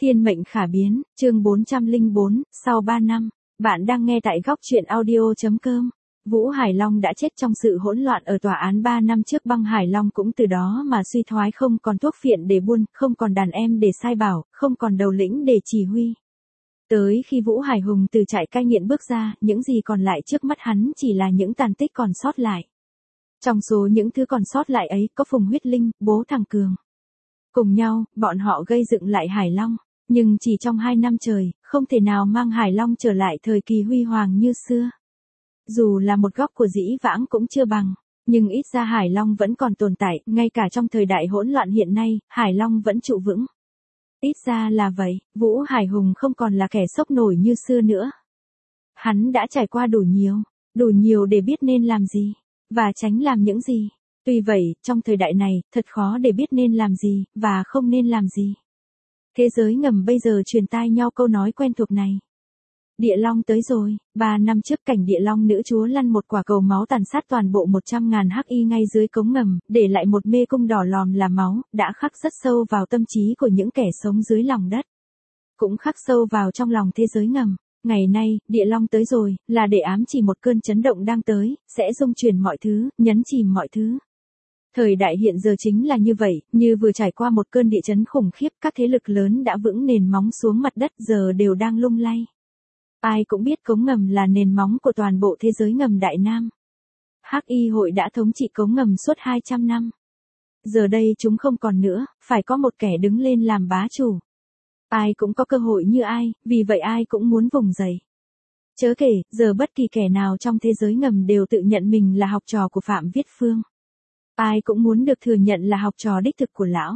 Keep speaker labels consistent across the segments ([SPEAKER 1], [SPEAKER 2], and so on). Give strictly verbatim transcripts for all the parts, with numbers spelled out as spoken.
[SPEAKER 1] Thiên mệnh khả biến, chương bốn trăm lẻ bốn, sau ba năm. Bạn đang nghe tại góc truyện audio.com. Vũ Hải Long đã chết trong sự hỗn loạn ở tòa án ba năm trước. Băng Hải Long cũng từ đó mà suy thoái, không còn thuốc phiện để buôn, không còn đàn em để sai bảo, không còn đầu lĩnh để chỉ huy. Tới khi Vũ Hải Hùng từ trại cai nghiện bước ra, những gì còn lại trước mắt hắn chỉ là những tàn tích còn sót lại. Trong số những thứ còn sót lại ấy có Phùng Huyết Linh, bố thằng Cường. Cùng nhau, bọn họ gây dựng lại Hải Long. Nhưng chỉ trong hai năm trời, không thể nào mang Hải Long trở lại thời kỳ huy hoàng như xưa. Dù là một góc của dĩ vãng cũng chưa bằng, nhưng ít ra Hải Long vẫn còn tồn tại, ngay cả trong thời đại hỗn loạn hiện nay, Hải Long vẫn trụ vững. Ít ra là vậy, Vũ Hải Hùng không còn là kẻ sốc nổi như xưa nữa. Hắn đã trải qua đủ nhiều, đủ nhiều để biết nên làm gì, và tránh làm những gì. Tuy vậy, trong thời đại này, thật khó để biết nên làm gì, và không nên làm gì. Thế giới ngầm bây giờ truyền tai nhau câu nói quen thuộc này. Địa Long tới rồi. Ba năm trước cảnh Địa Long nữ chúa lăn một quả cầu máu tàn sát toàn bộ một trăm ngàn hắc y ngay dưới cống ngầm, để lại một mê cung đỏ lòm là máu, đã khắc rất sâu vào tâm trí của những kẻ sống dưới lòng đất. Cũng khắc sâu vào trong lòng thế giới ngầm. Ngày nay, Địa Long tới rồi, là để ám chỉ một cơn chấn động đang tới, sẽ rung chuyển mọi thứ, nhấn chìm mọi thứ. Thời đại hiện giờ chính là như vậy, như vừa trải qua một cơn địa chấn khủng khiếp, các thế lực lớn đã vững nền móng xuống mặt đất giờ đều đang lung lay. Ai cũng biết cống ngầm là nền móng của toàn bộ thế giới ngầm Đại Nam. Hắc y hội đã thống trị cống ngầm suốt hai trăm năm. Giờ đây chúng không còn nữa, phải có một kẻ đứng lên làm bá chủ. Ai cũng có cơ hội như ai, vì vậy ai cũng muốn vùng dậy. Chớ kể, giờ bất kỳ kẻ nào trong thế giới ngầm đều tự nhận mình là học trò của Phạm Viết Phương. Ai cũng muốn được thừa nhận là học trò đích thực của lão.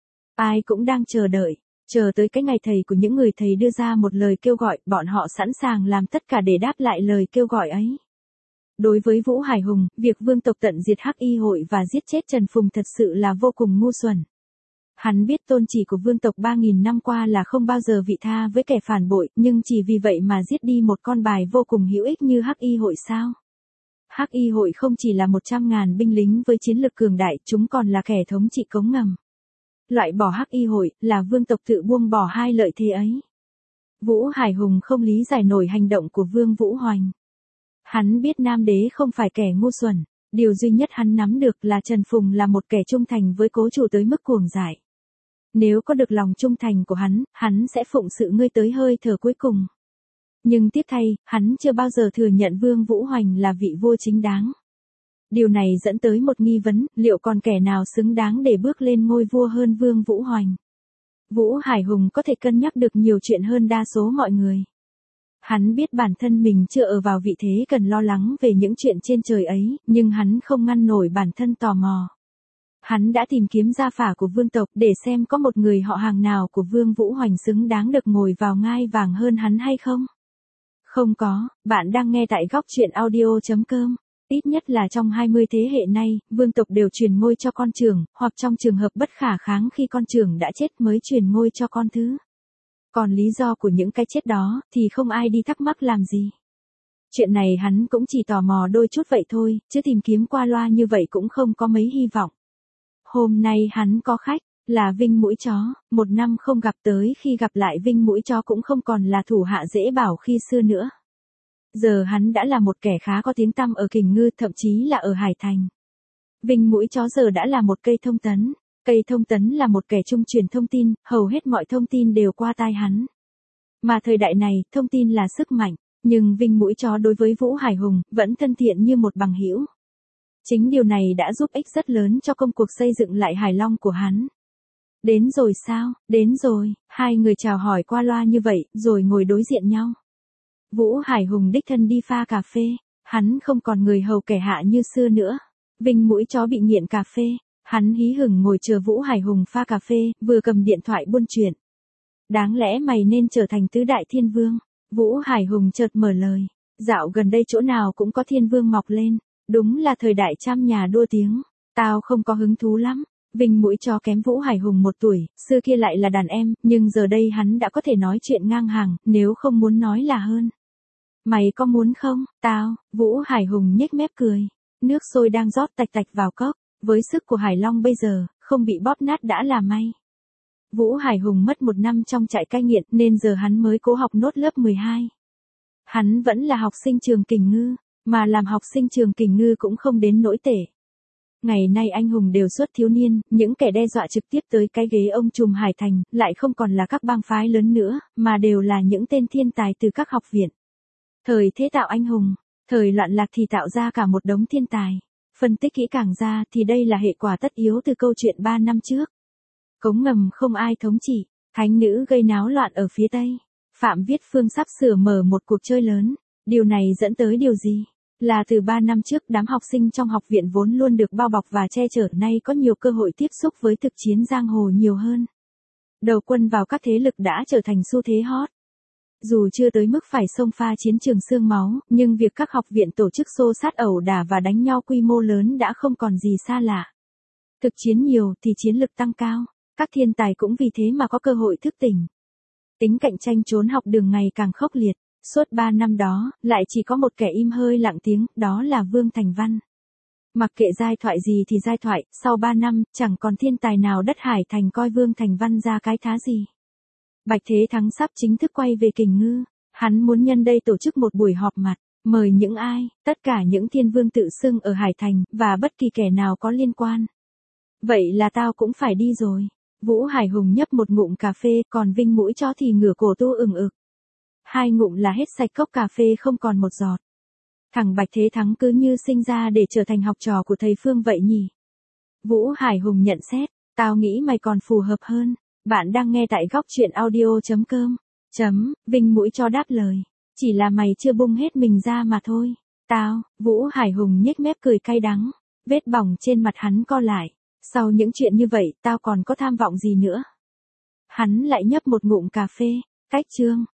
[SPEAKER 1] Ai cũng đang chờ đợi, chờ tới cái ngày thầy của những người thầy đưa ra một lời kêu gọi, bọn họ sẵn sàng làm tất cả để đáp lại lời kêu gọi ấy. Đối với Vũ Hải Hùng, việc vương tộc tận diệt hắc y hội và giết chết Trần Phùng thật sự là vô cùng ngu xuẩn. Hắn biết tôn chỉ của vương tộc ba nghìn năm qua là không bao giờ vị tha với kẻ phản bội, nhưng chỉ vì vậy mà giết đi một con bài vô cùng hữu ích như hắc y hội sao? Hắc y hội không chỉ là một trăm ngàn binh lính với chiến lực cường đại, chúng còn là kẻ thống trị cống ngầm. Loại bỏ hắc y hội là vương tộc tự buông bỏ hai lợi thế ấy. Vũ Hải Hùng không lý giải nổi hành động của Vương Vũ Hoành. Hắn biết Nam Đế không phải kẻ ngu xuẩn, điều duy nhất hắn nắm được là Trần Phùng là một kẻ trung thành với cố chủ tới mức cuồng dại. Nếu có được lòng trung thành của hắn, hắn sẽ phụng sự ngươi tới hơi thở cuối cùng. Nhưng tiếc thay, hắn chưa bao giờ thừa nhận Vương Vũ Hoành là vị vua chính đáng. Điều này dẫn tới một nghi vấn, liệu còn kẻ nào xứng đáng để bước lên ngôi vua hơn Vương Vũ Hoành? Vũ Hải Hùng có thể cân nhắc được nhiều chuyện hơn đa số mọi người. Hắn biết bản thân mình chưa ở vào vị thế cần lo lắng về những chuyện trên trời ấy, nhưng hắn không ngăn nổi bản thân tò mò. Hắn đã tìm kiếm gia phả của vương tộc để xem có một người họ hàng nào của Vương Vũ Hoành xứng đáng được ngồi vào ngai vàng hơn hắn hay không. Không có. Bạn đang nghe tại góc truyện audio.com. Ít nhất là trong hai mươi thế hệ nay, vương tộc đều truyền ngôi cho con trưởng, hoặc trong trường hợp bất khả kháng khi con trưởng đã chết mới truyền ngôi cho con thứ. Còn lý do của những cái chết đó, thì không ai đi thắc mắc làm gì. Chuyện này hắn cũng chỉ tò mò đôi chút vậy thôi, chứ tìm kiếm qua loa như vậy cũng không có mấy hy vọng. Hôm nay hắn có khách, là Vinh Mũi Chó, một năm không gặp tới khi gặp lại Vinh Mũi Chó cũng không còn là thủ hạ dễ bảo khi xưa nữa. Giờ hắn đã là một kẻ khá có tiếng tăm ở Kình Ngư, thậm chí là ở Hải Thành. Vinh Mũi Chó giờ đã là một cây thông tấn. Cây thông tấn là một kẻ trung truyền thông tin, hầu hết mọi thông tin đều qua tai hắn. Mà thời đại này, thông tin là sức mạnh, nhưng Vinh Mũi Chó đối với Vũ Hải Hùng vẫn thân thiện như một bằng hữu. Chính điều này đã giúp ích rất lớn cho công cuộc xây dựng lại Hải Long của hắn. Đến rồi sao? Đến rồi. Hai người chào hỏi qua loa như vậy, rồi ngồi đối diện nhau. Vũ Hải Hùng đích thân đi pha cà phê, hắn không còn người hầu kẻ hạ như xưa nữa. Vinh Mũi Chó bị nghiện cà phê, hắn hí hửng ngồi chờ Vũ Hải Hùng pha cà phê, vừa cầm điện thoại buôn chuyện. Đáng lẽ mày nên trở thành tứ đại thiên vương. Vũ Hải Hùng chợt mở lời. Dạo gần đây chỗ nào cũng có thiên vương mọc lên, đúng là thời đại trăm nhà đua tiếng. Tao không có hứng thú lắm. Vinh Mũi Chó kém Vũ Hải Hùng một tuổi, xưa kia lại là đàn em, nhưng giờ đây hắn đã có thể nói chuyện ngang hàng, nếu không muốn nói là hơn. Mày có muốn không? Tao. Vũ Hải Hùng nhếch mép cười. Nước sôi đang rót tạch tạch vào cốc, với sức của Hải Long bây giờ, không bị bóp nát đã là may. Vũ Hải Hùng mất một năm trong trại cai nghiện nên giờ hắn mới cố học nốt lớp mười hai. Hắn vẫn là học sinh trường Kình Ngư, mà làm học sinh trường Kình Ngư cũng không đến nỗi tệ. Ngày nay anh hùng đều xuất thiếu niên, những kẻ đe dọa trực tiếp tới cái ghế ông trùm Hải Thành, lại không còn là các bang phái lớn nữa, mà đều là những tên thiên tài từ các học viện. Thời thế tạo anh hùng, thời loạn lạc thì tạo ra cả một đống thiên tài. Phân tích kỹ càng ra thì đây là hệ quả tất yếu từ câu chuyện ba năm trước. Cống ngầm không ai thống trị, thánh nữ gây náo loạn ở phía Tây. Phạm Viết Phương sắp sửa mở một cuộc chơi lớn. Điều này dẫn tới điều gì? Là từ ba năm trước đám học sinh trong học viện vốn luôn được bao bọc và che chở nay có nhiều cơ hội tiếp xúc với thực chiến giang hồ nhiều hơn. Đầu quân vào các thế lực đã trở thành xu thế hot. Dù chưa tới mức phải xông pha chiến trường xương máu, nhưng việc các học viện tổ chức xô sát ẩu đả và đánh nhau quy mô lớn đã không còn gì xa lạ. Thực chiến nhiều thì chiến lực tăng cao, các thiên tài cũng vì thế mà có cơ hội thức tỉnh. Tính cạnh tranh trốn học đường ngày càng khốc liệt, suốt ba năm đó, lại chỉ có một kẻ im hơi lặng tiếng, đó là Vương Thành Văn. Mặc kệ giai thoại gì thì giai thoại, sau ba năm, chẳng còn thiên tài nào đất Hải Thành coi Vương Thành Văn ra cái thá gì. Bạch Thế Thắng sắp chính thức quay về Kình Ngư, hắn muốn nhân đây tổ chức một buổi họp mặt, mời những ai, tất cả những thiên vương tự xưng ở Hải Thành, và bất kỳ kẻ nào có liên quan. Vậy là tao cũng phải đi rồi. Vũ Hải Hùng nhấp một ngụm cà phê, còn Vinh Mũi Chó thì ngửa cổ tu ừng ực. Hai ngụm là hết sạch cốc cà phê không còn một giọt. Thằng Bạch Thế Thắng cứ như sinh ra để trở thành học trò của thầy Phương vậy nhỉ? Vũ Hải Hùng nhận xét, tao nghĩ mày còn phù hợp hơn. Bạn đang nghe tại góc truyện audio chấm com. Chấm, Vinh Mũi Chó đáp lời. Chỉ là mày chưa bung hết mình ra mà thôi. Tao, Vũ Hải Hùng nhếch mép cười cay đắng. Vết bỏng trên mặt hắn co lại. Sau những chuyện như vậy, tao còn có tham vọng gì nữa? Hắn lại nhấp một ngụm cà phê. Cách chương.